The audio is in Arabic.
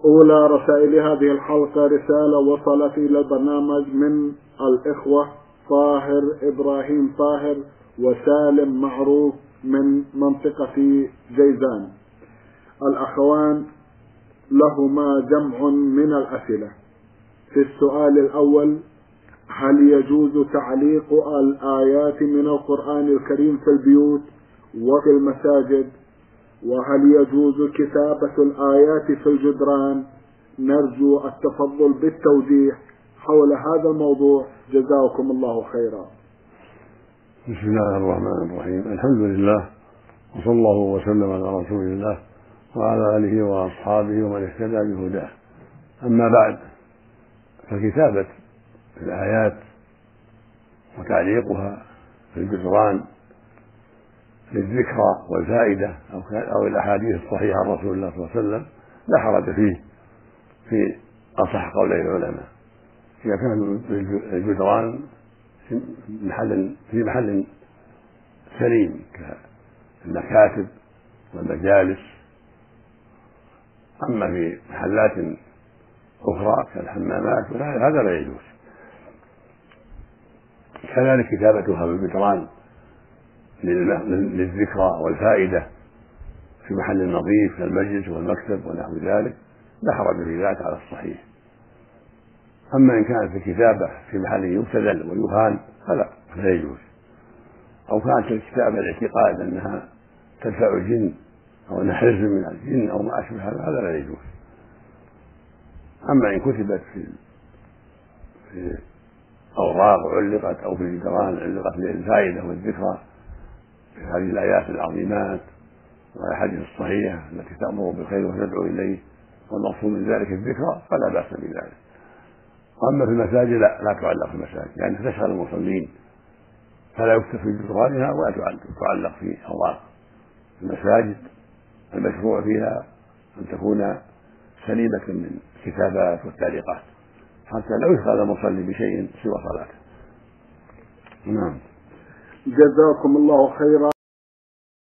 أولى رسائل هذه الحلقة رسالة وصلت إلى البرنامج من الإخوة طاهر إبراهيم طاهر وسالم معروف من منطقة جيزان. الأخوان لهما جمع من الأسئلة. في السؤال الأول: هل يجوز تعليق الآيات من القرآن الكريم في البيوت وفي المساجد؟ وهل يجوز كتابة الآيات في الجدران؟ نرجو التفضل بالتوضيح حول هذا الموضوع، جزاكم الله خيرا. بسم الله الرحمن الرحيم. الحمد لله، وصلى الله وسلم على رسول الله وعلى آله وأصحابه ومن اهتدى بهداه. أما بعد، فكتابة الآيات وتعليقها في الجدران للذكرى والفائدة أو الأحاديث الصحيحة عن رسول الله صلى الله عليه وسلم لا حرج فيه في أصح قولي العلماء، إذا كان الجدران في محل سليم كالمكاتب والمجالس. أما في محلات أخرى كالحمامات هذا لا يجوز. كذلك كتابتها بالجدران للذكرى والفائدة في محل نظيف كالمجلس والمكتب ونحو ذلك لا حرج في ذلك على الصحيح. أما إن كانت الكتابة في محل يبتذل ويهان فلا يجوز، أو كانت الكتابة الاعتقاد أنها تدفع الجن أو أنها حرز من الجن أو ما أشبه هذا لا يجوز. أما إن كتبت في أوراق علقت أو في الجدران علقت للفائدة والذكرى في هذه الآيات العظيمات والأحاديث الصحيحة التي تأمر بالخير وتدعو إليه والمقصود من ذلك الذكرى فلا بأس بذلك. أما في المساجد لا تعلق في المساجد، يعني تشغل المصلين، فلا يكتب في جدرانها ولا تعلق في أوراق. المساجد المشروع فيها أن تكون سليمة من الكتابات والتعليقات حتى لا يشغل المصلي بشيء سوى صلاته. نعم. جزاكم الله خيرا.